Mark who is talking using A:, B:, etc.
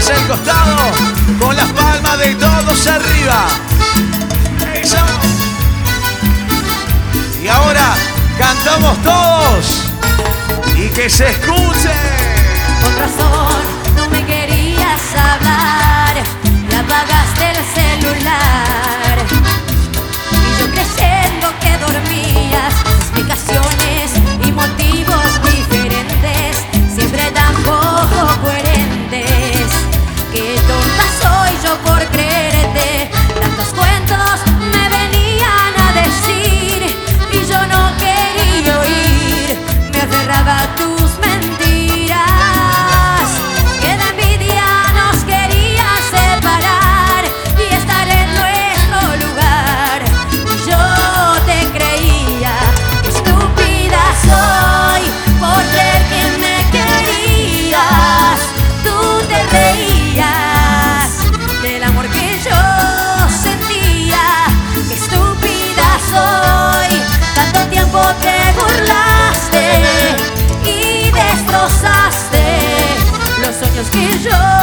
A: el costado con las palmas de todos arriba. Eso. Y ahora cantamos todos y que se escuche.
B: Con razón no me querías hablar y apagaste el celular. Y yo creyendo que dormías, explicaciones y motivos diferentes, siempre tan poco coherentes. Qué tonta soy yo por creerte, tantos cuentos me venían a decir y yo no quería oír, me aferraba a tus mentiras, que la envidia nos quería separar y estar en nuestro lugar. Y yo te creía, qué estúpida soy por creer que me querías. Tú te reías del amor que yo sentía, qué estúpida soy. Tanto tiempo te burlaste y destrozaste los sueños que yo